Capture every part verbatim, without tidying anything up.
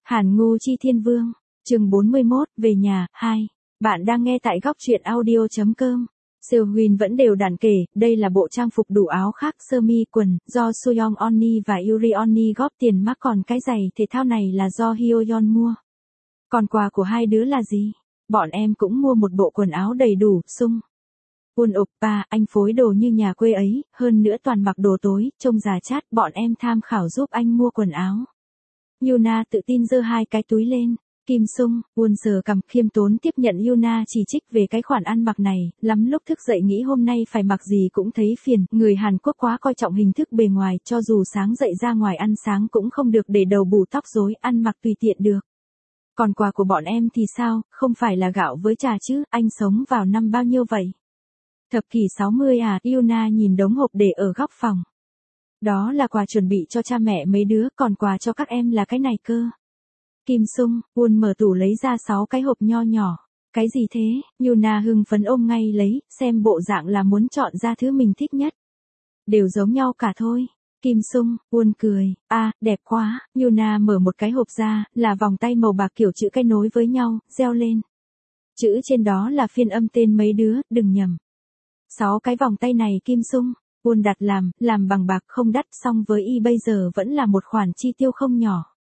Hàn Ngu Chi Thiên Vương, chương bốn mươi mốt, về nhà, hai. Bạn đang nghe tại góc truyện audio.com. Seohyun vẫn đều đặn kể, đây là bộ trang phục đủ áo khác sơ mi quần, do Soyoung Onni và Yuri Onni góp tiền mắc, còn cái giày thể thao này là do Hyoyeon mua. Còn quà của hai đứa là gì? Bọn em cũng mua một bộ quần áo đầy đủ, sung. Uôn oppa, anh phối đồ như nhà quê ấy, hơn nữa toàn mặc đồ tối, trông già chát, bọn em tham khảo giúp anh mua quần áo. Yuna tự tin giơ hai cái túi lên. Kim Sung, Uôn sờ cằm khiêm tốn tiếp nhận Yuna chỉ trích về cái khoản ăn mặc này, lắm lúc thức dậy nghĩ hôm nay phải mặc gì cũng thấy phiền, người Hàn Quốc quá coi trọng hình thức bề ngoài, cho dù sáng dậy ra ngoài ăn sáng cũng không được để đầu bù tóc rối, ăn mặc tùy tiện được. Còn quà của bọn em thì sao, không phải là gạo với trà chứ, anh sống vào năm bao nhiêu vậy? Thập kỷ sáu mươi à, Yuna nhìn đống hộp để ở góc phòng. Đó là quà chuẩn bị cho cha mẹ mấy đứa, còn quà cho các em là cái này cơ. Kim Sung, Uôn mở tủ lấy ra sáu cái hộp nho nhỏ. Cái gì thế? Yuna hưng phấn ôm ngay lấy, xem bộ dạng là muốn chọn ra thứ mình thích nhất. Đều giống nhau cả thôi. Kim Sung, Uôn cười, a, à, đẹp quá. Yuna mở một cái hộp ra, là vòng tay màu bạc kiểu chữ cái nối với nhau, reo lên. Chữ trên đó là phiên âm tên mấy đứa, đừng nhầm. Sáu cái vòng tay này Kim Sung, Uôn đặt làm, làm bằng bạc không đắt, song với y bây giờ vẫn là một khoản chi tiêu không nhỏ.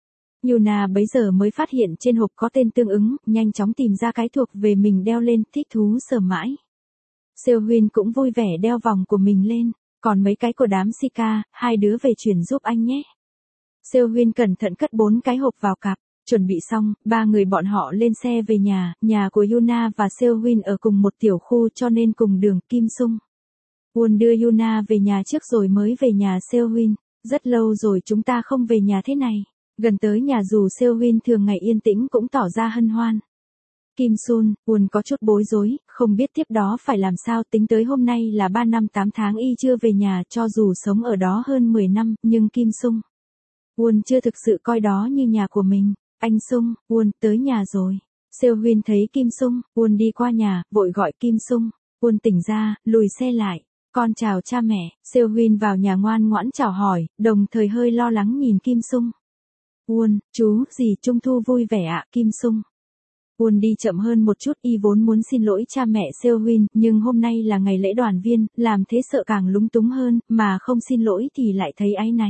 Yuna bấy giờ mới phát hiện trên hộp có tên tương ứng, nhanh chóng tìm ra cái thuộc về mình đeo lên, thích thú sờ mãi. Seohyun cũng vui vẻ đeo vòng của mình lên, còn mấy cái của đám Sika, hai đứa về chuyển giúp anh nhé. Seohyun cẩn thận cất bốn cái hộp vào cặp, chuẩn bị xong, ba người bọn họ lên xe về nhà, nhà của Yuna và Seohyun ở cùng một tiểu khu cho nên cùng đường. Kim Sung, Uôn đưa Yuna về nhà trước rồi mới về nhà Seohyun, rất lâu rồi chúng ta không về nhà thế này. Gần tới nhà dù Seohyun thường ngày yên tĩnh cũng tỏ ra hân hoan. Kim Sun, Uôn có chút bối rối, không biết tiếp đó phải làm sao, tính tới hôm nay là ba năm tám tháng y chưa về nhà, cho dù sống ở đó hơn mười năm, nhưng Kim Sung, Uôn chưa thực sự coi đó như nhà của mình. Anh Sung, Uôn, tới nhà rồi. Seohyun thấy Kim Sung, Uôn đi qua nhà, vội gọi Kim Sung, Uôn tỉnh ra, lùi xe lại. Con chào cha mẹ. Seohyun vào nhà ngoan ngoãn chào hỏi, đồng thời hơi lo lắng nhìn Kim Sung. Uôn, chú, gì Trung thu vui vẻ ạ, Kim Sung. Uôn đi chậm hơn một chút, y vốn muốn xin lỗi cha mẹ Seohyun, nhưng hôm nay là ngày lễ đoàn viên, làm thế sợ càng lúng túng hơn, mà không xin lỗi thì lại thấy áy náy.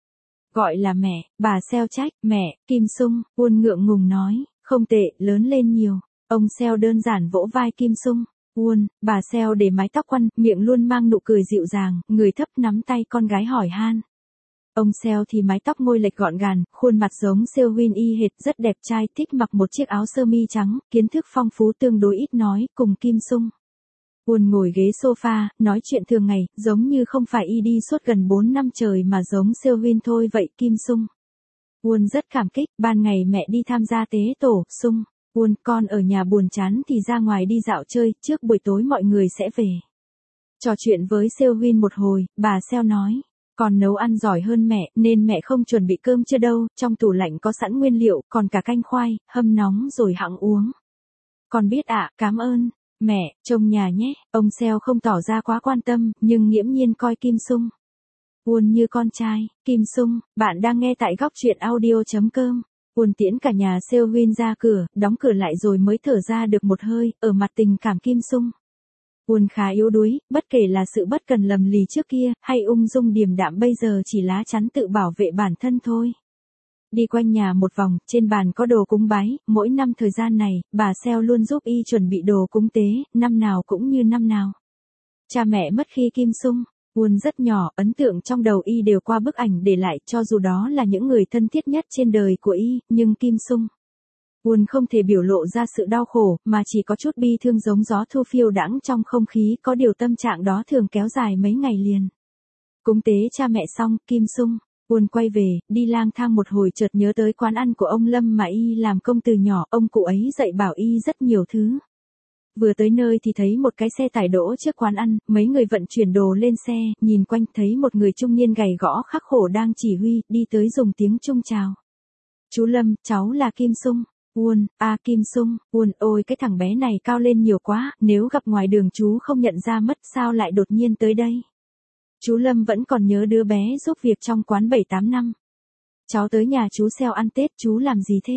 Gọi là mẹ, bà Seo trách, mẹ, Kim Sung, Uôn ngượng ngùng nói, không tệ, lớn lên nhiều. Ông Seo đơn giản vỗ vai Kim Sung. Uôn, bà Seo để mái tóc quăn, miệng luôn mang nụ cười dịu dàng, người thấp nắm tay con gái hỏi han. Ông Seo thì mái tóc ngôi lệch gọn gàng, khuôn mặt giống Seohyun y hệt, rất đẹp trai, thích mặc một chiếc áo sơ mi trắng, kiến thức phong phú tương đối ít nói, cùng Kim Sung. Uôn ngồi ghế sofa, nói chuyện thường ngày, giống như không phải y đi suốt gần bốn năm trời mà giống Seohyun thôi vậy. Kim Sung, Uôn rất cảm kích, ban ngày mẹ đi tham gia tế tổ. Sung, Uôn, con ở nhà buồn chán thì ra ngoài đi dạo chơi, trước buổi tối mọi người sẽ về. Trò chuyện với Seohyun một hồi, bà Seo nói. Con nấu ăn giỏi hơn mẹ, nên mẹ không chuẩn bị cơm chưa đâu, trong tủ lạnh có sẵn nguyên liệu, còn cả canh khoai, hâm nóng rồi hẵng uống. Con biết ạ, à, cảm ơn. Mẹ, trông nhà nhé. Ông Seo không tỏ ra quá quan tâm, nhưng nghiễm nhiên coi Kim Sung, Uôn như con trai. Kim Sung, bạn đang nghe tại góc truyện audio.com. Uôn tiễn cả nhà Seohyun ra cửa, đóng cửa lại rồi mới thở ra được một hơi, ở mặt tình cảm Kim Sung, Uôn khá yếu đuối, bất kể là sự bất cần lầm lì trước kia, hay ung dung điềm đạm bây giờ chỉ lá chắn tự bảo vệ bản thân thôi. Đi quanh nhà một vòng, trên bàn có đồ cúng bái, mỗi năm thời gian này, bà Seo luôn giúp y chuẩn bị đồ cúng tế, năm nào cũng như năm nào. Cha mẹ mất khi Kim Sung, Uôn rất nhỏ, ấn tượng trong đầu y đều qua bức ảnh để lại, cho dù đó là những người thân thiết nhất trên đời của y, nhưng Kim Sung, Uôn không thể biểu lộ ra sự đau khổ, mà chỉ có chút bi thương giống gió thu phiêu đãng trong không khí, có điều tâm trạng đó thường kéo dài mấy ngày liền. Cúng tế cha mẹ xong, Kim Sung, Uôn quay về, đi lang thang một hồi chợt nhớ tới quán ăn của ông Lâm mà y làm công từ nhỏ, ông cụ ấy dạy bảo y rất nhiều thứ. Vừa tới nơi thì thấy một cái xe tải đỗ trước quán ăn, mấy người vận chuyển đồ lên xe, nhìn quanh thấy một người trung niên gầy gõ khắc khổ đang chỉ huy, đi tới dùng tiếng Trung chào. Chú Lâm, cháu là Kim Sung. Uôn, a à, Kim Sung, Uôn, ôi cái thằng bé này cao lên nhiều quá, nếu gặp ngoài đường chú không nhận ra mất, sao lại đột nhiên tới đây. Chú Lâm vẫn còn nhớ đứa bé giúp việc trong quán bảy tám năm. cháu tới nhà chú Seo ăn Tết, chú làm gì thế?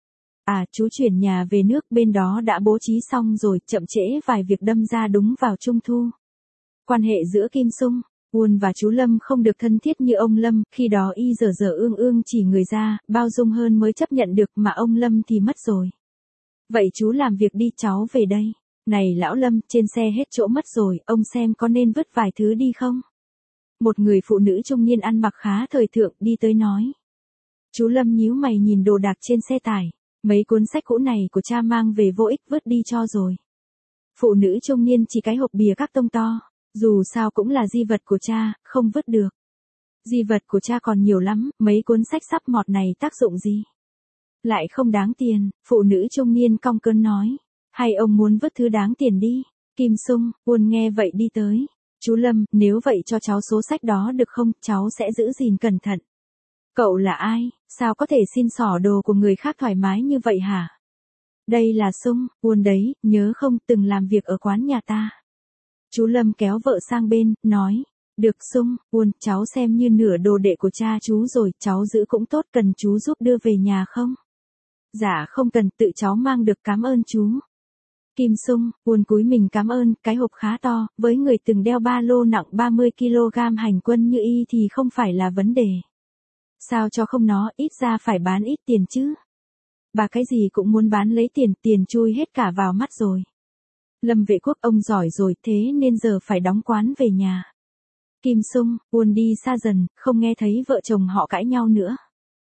À, chú chuyển nhà về nước, bên đó đã bố trí xong rồi, chậm trễ vài việc đâm ra đúng vào Trung Thu. Quan hệ giữa Kim Sung, Won và chú Lâm không được thân thiết như ông Lâm, khi đó y dở dở ương ương chỉ người ra, bao dung hơn mới chấp nhận được, mà ông Lâm thì mất rồi. Vậy chú làm việc đi, cháu về đây. Này lão Lâm, trên xe hết chỗ mất rồi, ông xem có nên vứt vài thứ đi không? Một người phụ nữ trung niên ăn mặc khá thời thượng đi tới nói. Chú Lâm nhíu mày nhìn đồ đạc trên xe tải. Mấy cuốn sách cũ này của cha mang về vô ích, vứt đi cho rồi. Phụ nữ trung niên chỉ cái hộp bìa các tông to. Dù sao cũng là di vật của cha, không vứt được. Di vật của cha còn nhiều lắm, mấy cuốn sách sắp mọt này tác dụng gì? Lại không đáng tiền, phụ nữ trung niên cong cơn nói. Hay ông muốn vứt thứ đáng tiền đi? Kim Sung, Won nghe vậy đi tới. Chú Lâm, nếu vậy cho cháu số sách đó được không, cháu sẽ giữ gìn cẩn thận. Cậu là ai, sao có thể xin xỏ đồ của người khác thoải mái như vậy hả? Đây là Sung, Won đấy, nhớ không, từng làm việc ở quán nhà ta. Chú Lâm kéo vợ sang bên, nói. Được Sung, Won, cháu xem như nửa đồ đệ của cha chú rồi, cháu giữ cũng tốt, cần chú giúp đưa về nhà không? Dạ không cần, tự cháu mang được, cảm ơn chú. Kim Sung, Won cúi mình cảm ơn, cái hộp khá to, với người từng đeo ba lô nặng ba mươi ki lô gam hành quân như y thì không phải là vấn đề. Sao cho không nó, ít ra phải bán ít tiền chứ. Bà cái gì cũng muốn bán lấy tiền, tiền chui hết cả vào mắt rồi. Lâm Vệ Quốc, ông giỏi rồi, thế nên giờ phải đóng quán về nhà. Kim Sung, Won đi xa dần, không nghe thấy vợ chồng họ cãi nhau nữa.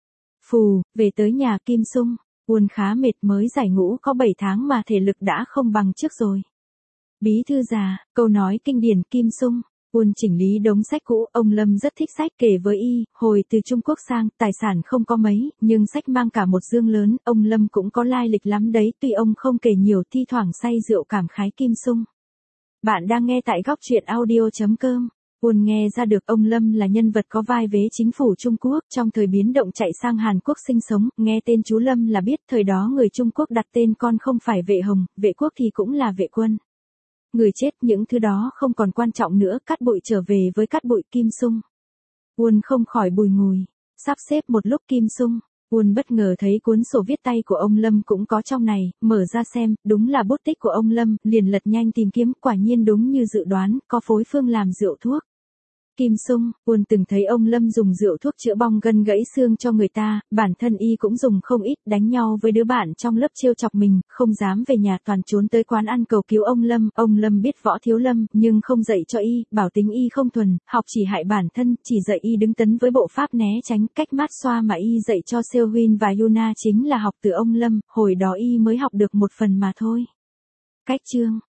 Phù, về tới nhà Kim Sung, Won khá mệt, mới giải ngũ có bảy tháng mà thể lực đã không bằng trước rồi. Bí thư già, câu nói kinh điển Kim Sung. Won chỉnh lý đống sách cũ, ông Lâm rất thích sách, kể với y, hồi từ Trung Quốc sang, tài sản không có mấy, nhưng sách mang cả một dương lớn, ông Lâm cũng có lai lịch lắm đấy, tuy ông không kể nhiều, thi thoảng say rượu cảm khái Kim Sung. Bạn đang nghe tại góc truyện audio chấm com. Won nghe ra được ông Lâm là nhân vật có vai vế chính phủ Trung Quốc, trong thời biến động chạy sang Hàn Quốc sinh sống, nghe tên chú Lâm là biết thời đó người Trung Quốc đặt tên con không phải Vệ Hồng, Vệ Quốc thì cũng là Vệ Quân. Người chết, những thứ đó không còn quan trọng nữa, cát bụi trở về với cát bụi. Kim Sung. Won không khỏi bùi ngùi, sắp xếp một lúc Kim Sung. Won bất ngờ thấy cuốn sổ viết tay của ông Lâm cũng có trong này, mở ra xem, đúng là bút tích của ông Lâm, liền lật nhanh tìm kiếm, quả nhiên đúng như dự đoán, có phối phương làm rượu thuốc. Kim Sung, Won từng thấy ông Lâm dùng rượu thuốc chữa bong gân gãy xương cho người ta, bản thân y cũng dùng không ít, đánh nhau với đứa bạn trong lớp trêu chọc mình, không dám về nhà toàn trốn tới quán ăn cầu cứu ông Lâm. Ông Lâm biết võ thiếu lâm, nhưng không dạy cho y, bảo tính y không thuần, học chỉ hại bản thân, chỉ dạy y đứng tấn với bộ pháp né tránh, cách mát xoa mà y dạy cho Seo Huynh và Yuna chính là học từ ông Lâm, hồi đó y mới học được một phần mà thôi. Cách chương